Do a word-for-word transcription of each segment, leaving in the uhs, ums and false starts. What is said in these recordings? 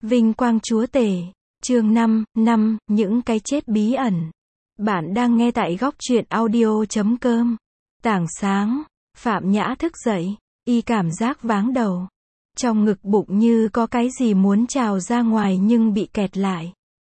Vinh quang chúa tể. Chương năm, năm, những cái chết bí ẩn. Bạn đang nghe tại góc truyện audio chấm com. Tảng sáng, Phạm Nhã thức dậy, y cảm giác váng đầu. Trong ngực bụng như có cái gì muốn trào ra ngoài nhưng bị kẹt lại.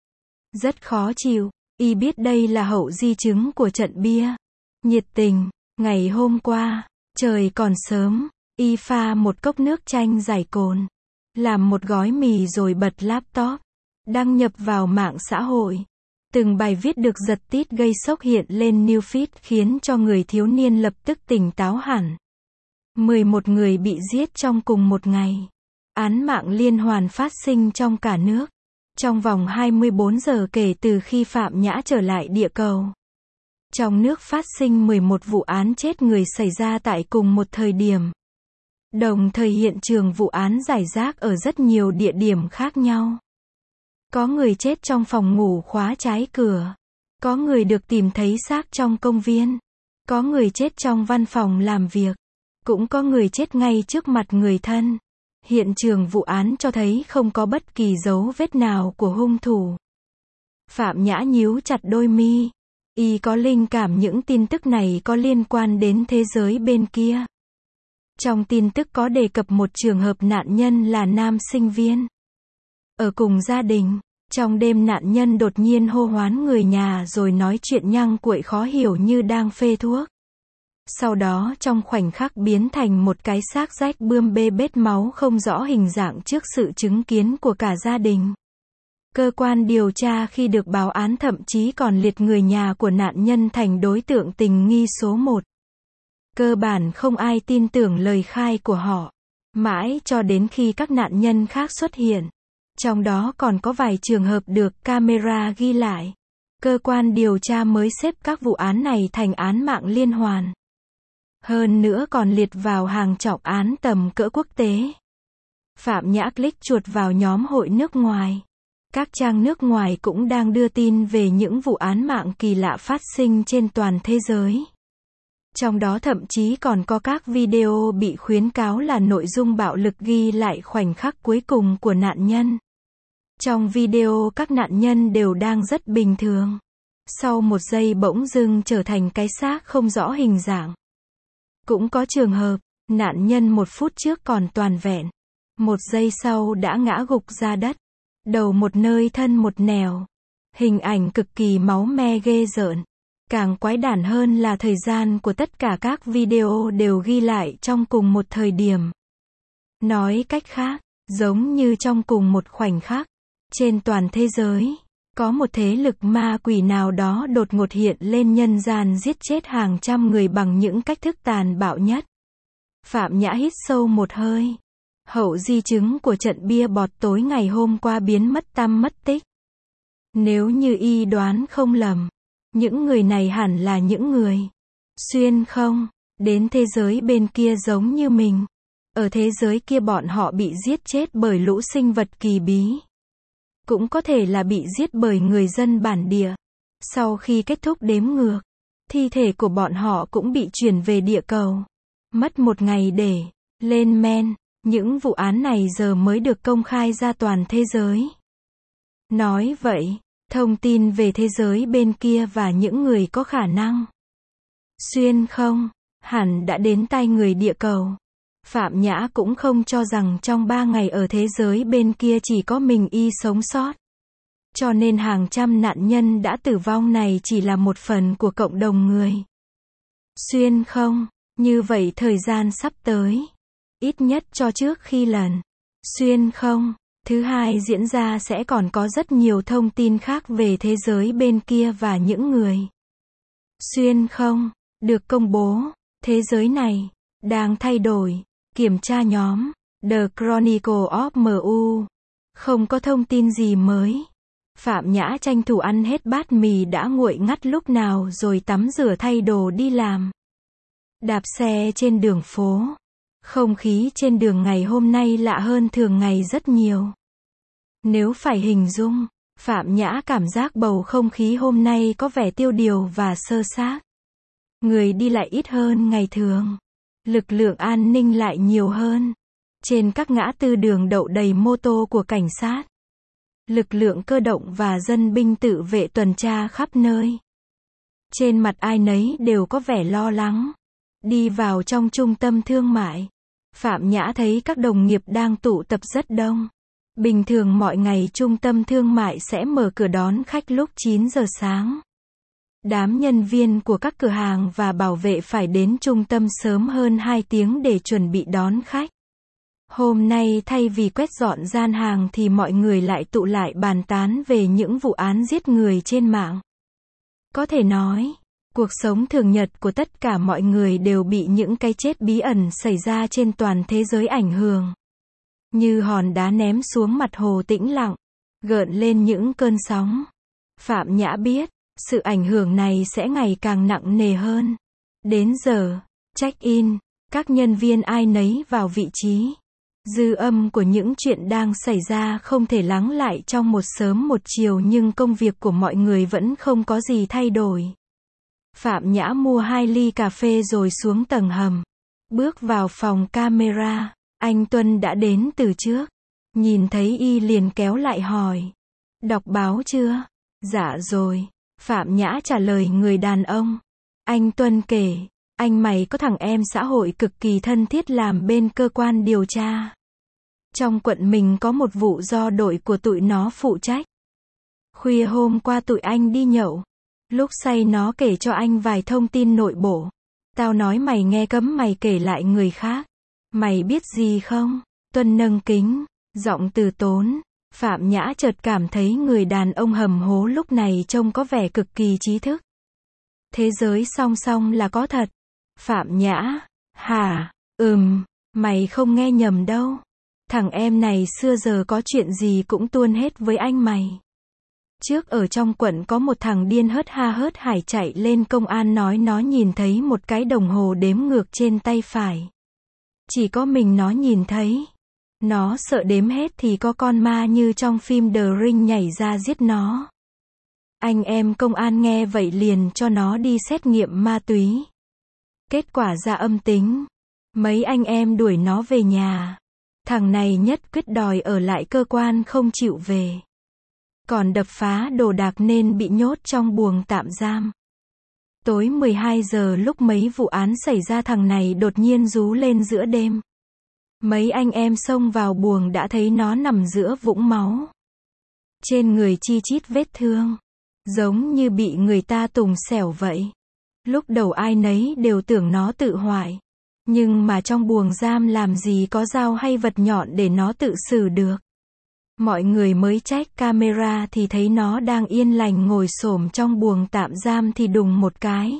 Rất khó chịu, y biết đây là hậu di chứng của trận bia. Nhiệt tình, ngày hôm qua, trời còn sớm, y pha một cốc nước chanh giải cồn. Làm một gói mì rồi bật laptop. Đăng nhập vào mạng xã hội. Từng bài viết được giật tít gây sốc hiện lên new feed khiến cho người thiếu niên lập tức tỉnh táo hẳn. mười một người bị giết trong cùng một ngày. Án mạng liên hoàn phát sinh trong cả nước. Trong vòng hai mươi bốn giờ kể từ khi Phạm Nhã trở lại địa cầu. Trong nước phát sinh mười một vụ án chết người xảy ra tại cùng một thời điểm. Đồng thời hiện trường vụ án rải rác ở rất nhiều địa điểm khác nhau. Có người chết trong phòng ngủ khóa trái cửa. Có người được tìm thấy xác trong công viên. Có người chết trong văn phòng làm việc. Cũng có người chết ngay trước mặt người thân. Hiện trường vụ án cho thấy không có bất kỳ dấu vết nào của hung thủ. Phạm Nhã nhíu chặt đôi mi. Y có linh cảm những tin tức này có liên quan đến thế giới bên kia. Trong tin tức có đề cập một trường hợp nạn nhân là nam sinh viên. Ở cùng gia đình, trong đêm nạn nhân đột nhiên hô hoán người nhà rồi nói chuyện nhăng cuội khó hiểu như đang phê thuốc. Sau đó trong khoảnh khắc biến thành một cái xác rách bươm bê bết máu không rõ hình dạng trước sự chứng kiến của cả gia đình. Cơ quan điều tra khi được báo án thậm chí còn liệt người nhà của nạn nhân thành đối tượng tình nghi số một. Cơ bản không ai tin tưởng lời khai của họ. Mãi cho đến khi các nạn nhân khác xuất hiện. Trong đó còn có vài trường hợp được camera ghi lại. Cơ quan điều tra mới xếp các vụ án này thành án mạng liên hoàn. Hơn nữa còn liệt vào hàng trọng án tầm cỡ quốc tế. Phạm Nhã click chuột vào nhóm hội nước ngoài. Các trang nước ngoài cũng đang đưa tin về những vụ án mạng kỳ lạ phát sinh trên toàn thế giới. Trong đó thậm chí còn có các video bị khuyến cáo là nội dung bạo lực ghi lại khoảnh khắc cuối cùng của nạn nhân. Trong video các nạn nhân đều đang rất bình thường. Sau một giây bỗng dưng trở thành cái xác không rõ hình dạng. Cũng có trường hợp, nạn nhân một phút trước còn toàn vẹn. Một giây sau đã ngã gục ra đất. Đầu một nơi thân một nẻo. Hình ảnh cực kỳ máu me ghê rợn. Càng quái đản hơn là thời gian của tất cả các video đều ghi lại trong cùng một thời điểm. Nói cách khác, giống như trong cùng một khoảnh khắc, trên toàn thế giới, có một thế lực ma quỷ nào đó đột ngột hiện lên nhân gian giết chết hàng trăm người bằng những cách thức tàn bạo nhất. Phạm Nhã hít sâu một hơi. Hậu di chứng của trận bia bọt tối ngày hôm qua biến mất tăm mất tích. Nếu như y đoán không lầm, những người này hẳn là những người xuyên không đến thế giới bên kia giống như mình. Ở thế giới kia bọn họ bị giết chết bởi lũ sinh vật kỳ bí. Cũng có thể là bị giết bởi người dân bản địa. Sau khi kết thúc đếm ngược, thi thể của bọn họ cũng bị chuyển về địa cầu. Mất một ngày để lên men. Những vụ án này giờ mới được công khai ra toàn thế giới. Nói vậy, thông tin về thế giới bên kia và những người có khả năng xuyên không, hẳn đã đến tai người địa cầu. Phạm Nhã cũng không cho rằng trong ba ngày ở thế giới bên kia chỉ có mình y sống sót. Cho nên hàng trăm nạn nhân đã tử vong này chỉ là một phần của cộng đồng người xuyên không. Như vậy thời gian sắp tới, ít nhất cho trước khi lần xuyên không thứ hai diễn ra sẽ còn có rất nhiều thông tin khác về thế giới bên kia và những người xuyên không được công bố. Thế giới này đang thay đổi. Kiểm tra nhóm The Chronicle of em u. Không có thông tin gì mới. Phạm Nhã tranh thủ ăn hết bát mì đã nguội ngắt lúc nào rồi tắm rửa thay đồ đi làm. Đạp xe trên đường phố. Không khí trên đường ngày hôm nay lạ hơn thường ngày rất nhiều. Nếu phải hình dung, Phạm Nhã cảm giác bầu không khí hôm nay có vẻ tiêu điều và sơ xác. Người đi lại ít hơn ngày thường. Lực lượng an ninh lại nhiều hơn. Trên các ngã tư đường đậu đầy mô tô của cảnh sát. Lực lượng cơ động và dân binh tự vệ tuần tra khắp nơi. Trên mặt ai nấy đều có vẻ lo lắng. Đi vào trong trung tâm thương mại, Phạm Nhã thấy các đồng nghiệp đang tụ tập rất đông. Bình thường mọi ngày trung tâm thương mại sẽ mở cửa đón khách lúc chín giờ sáng. Đám nhân viên của các cửa hàng và bảo vệ phải đến trung tâm sớm hơn hai tiếng để chuẩn bị đón khách. Hôm nay thay vì quét dọn gian hàng thì mọi người lại tụ lại bàn tán về những vụ án giết người trên mạng. Có thể nói, cuộc sống thường nhật của tất cả mọi người đều bị những cái chết bí ẩn xảy ra trên toàn thế giới ảnh hưởng. Như hòn đá ném xuống mặt hồ tĩnh lặng, gợn lên những cơn sóng. Phạm Nhã biết, sự ảnh hưởng này sẽ ngày càng nặng nề hơn. Đến giờ check-in, các nhân viên ai nấy vào vị trí. Dư âm của những chuyện đang xảy ra không thể lắng lại trong một sớm một chiều, nhưng công việc của mọi người vẫn không có gì thay đổi. Phạm Nhã mua hai ly cà phê rồi xuống tầng hầm. Bước vào phòng camera, anh Tuân đã đến từ trước. Nhìn thấy y liền kéo lại hỏi. Đọc báo chưa? Dạ rồi. Phạm Nhã trả lời người đàn ông. Anh Tuân kể, anh mày có thằng em xã hội cực kỳ thân thiết làm bên cơ quan điều tra. Trong quận mình có một vụ do đội của tụi nó phụ trách. Khuya hôm qua tụi anh đi nhậu. Lúc say nó kể cho anh vài thông tin nội bộ. Tao nói mày nghe cấm mày kể lại người khác. Mày biết gì không? Tuân nâng kính, giọng từ tốn. Phạm Nhã chợt cảm thấy người đàn ông hầm hố lúc này trông có vẻ cực kỳ trí thức. Thế giới song song là có thật. Phạm Nhã, hả? Ừm, mày không nghe nhầm đâu. Thằng em này xưa giờ có chuyện gì cũng tuôn hết với anh mày. Trước ở trong quận có một thằng điên hớt ha hớt hải chạy lên công an nói nó nhìn thấy một cái đồng hồ đếm ngược trên tay phải. Chỉ có mình nó nhìn thấy. Nó sợ đếm hết thì có con ma như trong phim The Ring nhảy ra giết nó. Anh em công an nghe vậy liền cho nó đi xét nghiệm ma túy. Kết quả ra âm tính. Mấy anh em đuổi nó về nhà. Thằng này nhất quyết đòi ở lại cơ quan không chịu về. Còn đập phá đồ đạc nên bị nhốt trong buồng tạm giam. Tối mười hai giờ lúc mấy vụ án xảy ra thằng này đột nhiên rú lên giữa đêm. Mấy anh em xông vào buồng đã thấy nó nằm giữa vũng máu. Trên người chi chít vết thương. Giống như bị người ta tùng xẻo vậy. Lúc đầu ai nấy đều tưởng nó tự hoại. Nhưng mà trong buồng giam làm gì có dao hay vật nhọn để nó tự xử được. Mọi người mới check camera thì thấy nó đang yên lành ngồi xổm trong buồng tạm giam thì đùng một cái.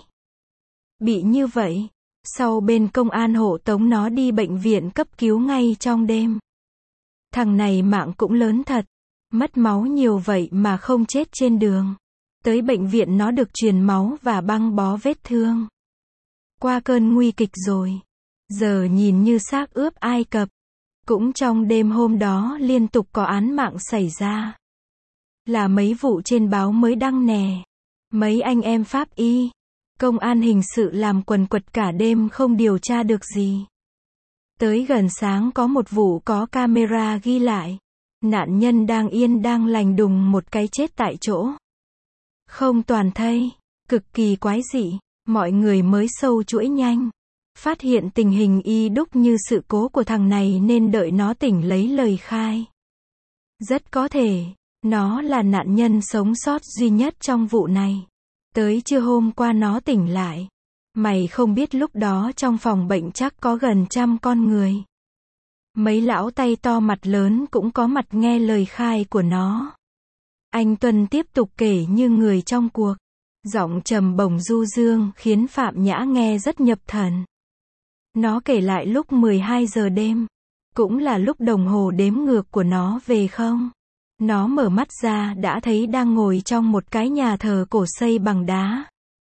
Bị như vậy, sau bên công an hộ tống nó đi bệnh viện cấp cứu ngay trong đêm. Thằng này mạng cũng lớn thật. Mất máu nhiều vậy mà không chết trên đường. Tới bệnh viện nó được truyền máu và băng bó vết thương. Qua cơn nguy kịch rồi. Giờ nhìn như xác ướp Ai Cập. Cũng trong đêm hôm đó liên tục có án mạng xảy ra. Là mấy vụ trên báo mới đăng nè. Mấy anh em pháp y, công an hình sự làm quần quật cả đêm không điều tra được gì. Tới gần sáng có một vụ có camera ghi lại. Nạn nhân đang yên đang lành đùng một cái chết tại chỗ. Không toàn thây, cực kỳ quái dị. Mọi người mới sâu chuỗi nhanh. Phát hiện tình hình y đúc như sự cố của thằng này nên đợi nó tỉnh lấy lời khai. Rất có thể, nó là nạn nhân sống sót duy nhất trong vụ này. Tới trưa hôm qua nó tỉnh lại. Mày không biết lúc đó trong phòng bệnh chắc có gần trăm con người. Mấy lão tay to mặt lớn cũng có mặt nghe lời khai của nó. Anh Tuân tiếp tục kể như người trong cuộc. Giọng trầm bổng du dương khiến Phạm Nhã nghe rất nhập thần. Nó kể lại lúc mười hai giờ đêm. Cũng là lúc đồng hồ đếm ngược của nó về không. Nó mở mắt ra đã thấy đang ngồi trong một cái nhà thờ cổ xây bằng đá.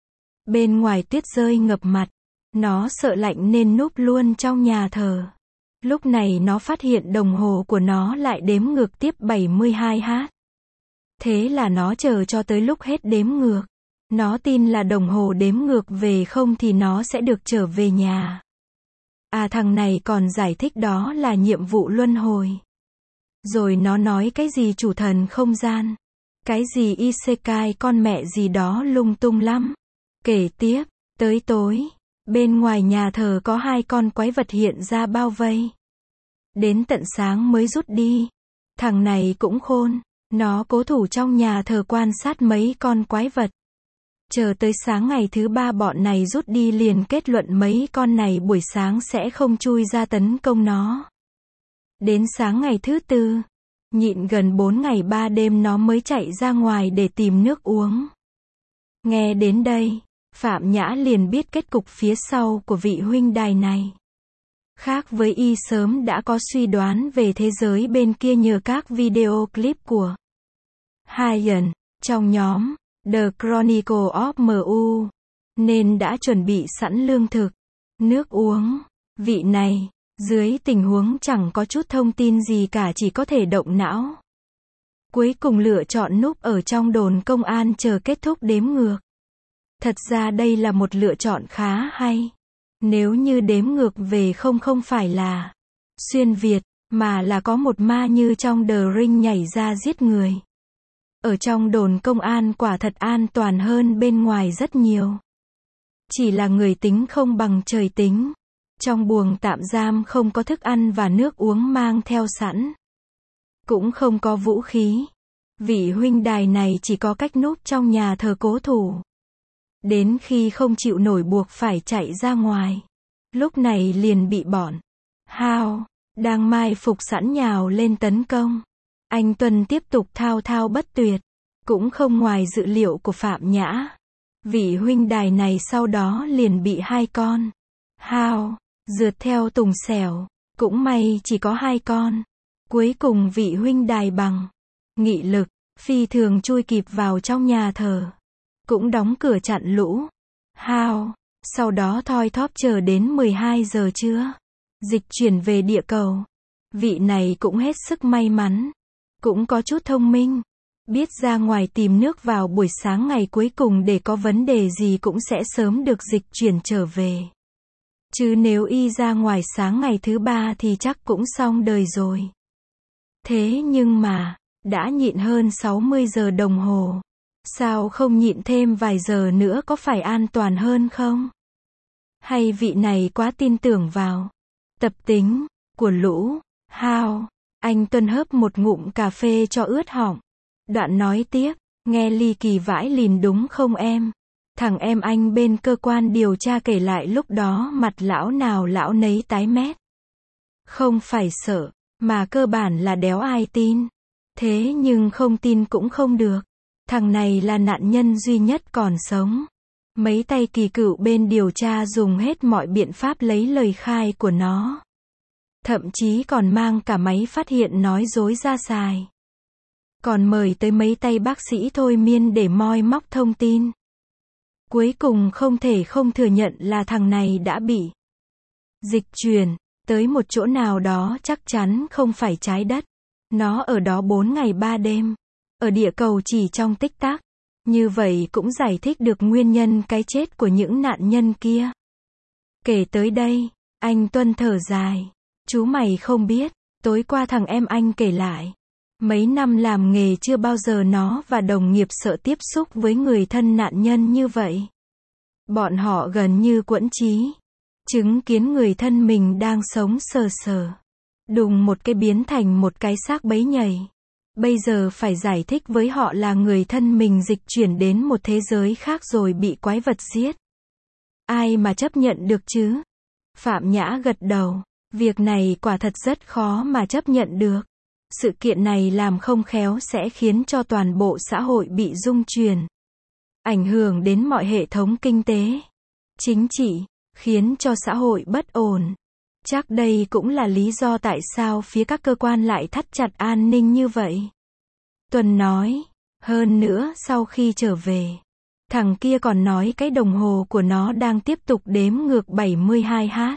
Bên ngoài tuyết rơi ngập mặt. Nó sợ lạnh nên núp luôn trong nhà thờ. Lúc này nó phát hiện đồng hồ của nó lại đếm ngược tiếp bảy mươi hai h. Thế là nó chờ cho tới lúc hết đếm ngược. Nó tin là đồng hồ đếm ngược về không thì nó sẽ được trở về nhà. À thằng này còn giải thích đó là nhiệm vụ luân hồi. Rồi nó nói cái gì chủ thần không gian, cái gì isekai con mẹ gì đó lung tung lắm. Kể tiếp, tới tối, bên ngoài nhà thờ có hai con quái vật hiện ra bao vây. Đến tận sáng mới rút đi. Thằng này cũng khôn, nó cố thủ trong nhà thờ quan sát mấy con quái vật. Chờ tới sáng ngày thứ ba bọn này rút đi liền kết luận mấy con này buổi sáng sẽ không chui ra tấn công nó. Đến sáng ngày thứ tư, nhịn gần bốn ngày ba đêm nó mới chạy ra ngoài để tìm nước uống. Nghe đến đây, Phạm Nhã liền biết kết cục phía sau của vị huynh đài này. Khác với y sớm đã có suy đoán về thế giới bên kia nhờ các video clip của Hyen trong nhóm The Chronicle of em u, nên đã chuẩn bị sẵn lương thực, nước uống. Vị này, dưới tình huống chẳng có chút thông tin gì cả chỉ có thể động não. Cuối cùng lựa chọn núp ở trong đồn công an chờ kết thúc đếm ngược. Thật ra đây là một lựa chọn khá hay. Nếu như đếm ngược về không không phải là xuyên Việt, mà là có một ma như trong The Ring nhảy ra giết người. Ở trong đồn công an quả thật an toàn hơn bên ngoài rất nhiều. Chỉ là người tính không bằng trời tính. Trong buồng tạm giam không có thức ăn và nước uống mang theo sẵn. Cũng không có vũ khí. Vị huynh đài này chỉ có cách núp trong nhà thờ cố thủ. Đến khi không chịu nổi buộc phải chạy ra ngoài. Lúc này liền bị bọn Hao đang mai phục sẵn nhào lên tấn công. Anh Tuân tiếp tục thao thao bất tuyệt. Cũng không ngoài dự liệu của Phạm Nhã. Vị huynh đài này sau đó liền bị hai con Hao rượt theo tùng xẻo. Cũng may chỉ có hai con. Cuối cùng vị huynh đài bằng nghị lực phi thường chui kịp vào trong nhà thờ. Cũng đóng cửa chặn lũ Hao. Sau đó thoi thóp chờ đến mười hai giờ trưa. Dịch chuyển về địa cầu. Vị này cũng hết sức may mắn. Cũng có chút thông minh. Biết ra ngoài tìm nước vào buổi sáng ngày cuối cùng để có vấn đề gì cũng sẽ sớm được dịch chuyển trở về. Chứ nếu y ra ngoài sáng ngày thứ ba thì chắc cũng xong đời rồi. Thế nhưng mà, đã nhịn hơn sáu mươi giờ đồng hồ. Sao không nhịn thêm vài giờ nữa có phải an toàn hơn không? Hay vị này quá tin tưởng vào tập tính của lũ Hao? Anh Tuân hớp một ngụm cà phê cho ướt họng. Đoạn nói tiếp, nghe ly kỳ vãi lìn đúng không em? Thằng em anh bên cơ quan điều tra kể lại lúc đó mặt lão nào lão nấy tái mét. Không phải sợ, mà cơ bản là đéo ai tin. Thế nhưng không tin cũng không được. Thằng này là nạn nhân duy nhất còn sống. Mấy tay kỳ cựu bên điều tra dùng hết mọi biện pháp lấy lời khai của nó. Thậm chí còn mang cả máy phát hiện nói dối ra xài. Còn mời tới mấy tay bác sĩ thôi miên để moi móc thông tin. Cuối cùng không thể không thừa nhận là thằng này đã bị dịch chuyển tới một chỗ nào đó chắc chắn không phải trái đất. Nó ở đó bốn ngày ba đêm. Ở địa cầu chỉ trong tích tắc. Như vậy cũng giải thích được nguyên nhân cái chết của những nạn nhân kia. Kể tới đây, anh Tuân thở dài. Chú mày không biết, tối qua thằng em anh kể lại. Mấy năm làm nghề chưa bao giờ nó và đồng nghiệp sợ tiếp xúc với người thân nạn nhân như vậy. Bọn họ gần như quẫn trí. Chứng kiến người thân mình đang sống sờ sờ. Đùng một cái biến thành một cái xác bấy nhầy. Bây giờ phải giải thích với họ là người thân mình dịch chuyển đến một thế giới khác rồi bị quái vật giết. Ai mà chấp nhận được chứ? Phạm Nhã gật đầu. Việc này quả thật rất khó mà chấp nhận được. Sự kiện này làm không khéo sẽ khiến cho toàn bộ xã hội bị rung chuyển. Ảnh hưởng đến mọi hệ thống kinh tế, chính trị, khiến cho xã hội bất ổn. Chắc đây cũng là lý do tại sao phía các cơ quan lại thắt chặt an ninh như vậy. Tuần nói, hơn nữa sau khi trở về, thằng kia còn nói cái đồng hồ của nó đang tiếp tục đếm ngược bảy mươi hai h.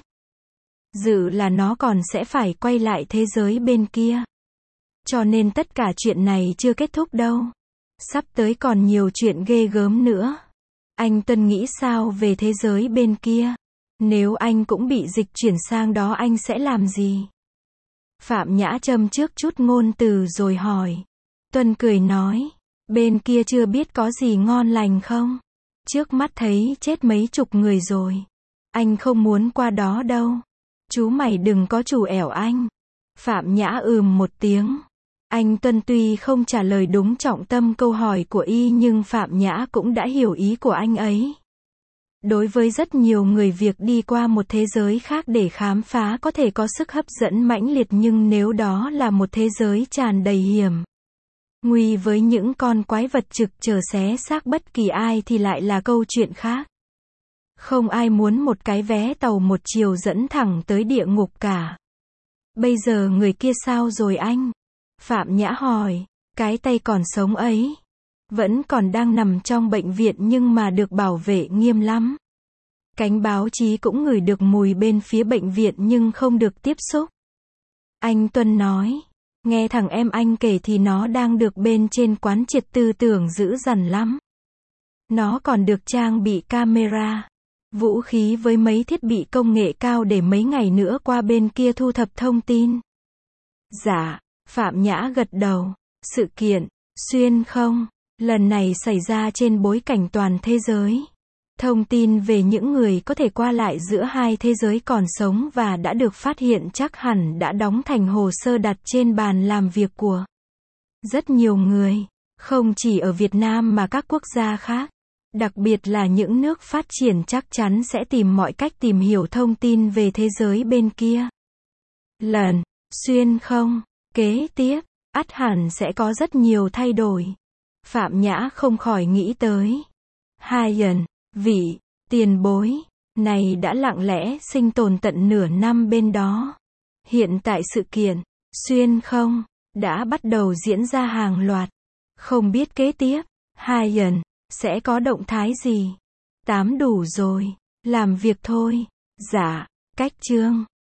Dự là nó còn sẽ phải quay lại thế giới bên kia. Cho nên tất cả chuyện này chưa kết thúc đâu. Sắp tới còn nhiều chuyện ghê gớm nữa. Anh Tuân nghĩ sao về thế giới bên kia? Nếu anh cũng bị dịch chuyển sang đó anh sẽ làm gì? Phạm Nhã châm trước chút ngôn từ rồi hỏi. Tuân cười nói, bên kia chưa biết có gì ngon lành không? Trước mắt thấy chết mấy chục người rồi. Anh không muốn qua đó đâu. Chú mày đừng có chủ ẻo anh. Phạm Nhã ừm một tiếng. Anh Tuân tuy không trả lời đúng trọng tâm câu hỏi của y nhưng Phạm Nhã cũng đã hiểu ý của anh ấy. Đối với rất nhiều người việc đi qua một thế giới khác để khám phá có thể có sức hấp dẫn mãnh liệt, nhưng nếu đó là một thế giới tràn đầy hiểm nguy với những con quái vật trực chờ xé xác bất kỳ ai thì lại là câu chuyện khác. Không ai muốn một cái vé tàu một chiều dẫn thẳng tới địa ngục cả. Bây giờ người kia sao rồi anh? Phạm Nhã hỏi. Cái tay còn sống ấy. Vẫn còn đang nằm trong bệnh viện nhưng mà được bảo vệ nghiêm lắm. Cánh báo chí cũng ngửi được mùi bên phía bệnh viện nhưng không được tiếp xúc. Anh Tuân nói. Nghe thằng em anh kể thì nó đang được bên trên quán triệt tư tưởng dữ dằn lắm. Nó còn được trang bị camera, vũ khí với mấy thiết bị công nghệ cao để mấy ngày nữa qua bên kia thu thập thông tin. Dạ, Phạm Nhã gật đầu. Sự kiện xuyên không lần này xảy ra trên bối cảnh toàn thế giới. Thông tin về những người có thể qua lại giữa hai thế giới còn sống và đã được phát hiện chắc hẳn đã đóng thành hồ sơ đặt trên bàn làm việc của rất nhiều người, không chỉ ở Việt Nam mà các quốc gia khác. Đặc biệt là những nước phát triển chắc chắn sẽ tìm mọi cách tìm hiểu thông tin về thế giới bên kia. Lần xuyên không kế tiếp, ắt hẳn sẽ có rất nhiều thay đổi. Phạm Nhã không khỏi nghĩ tới. Hai lần, vị tiền bối này đã lặng lẽ sinh tồn tận nửa năm bên đó. Hiện tại sự kiện xuyên không đã bắt đầu diễn ra hàng loạt. Không biết kế tiếp, hai lần sẽ có động thái gì? Tám đủ rồi, làm việc thôi. Dạ, cách chương.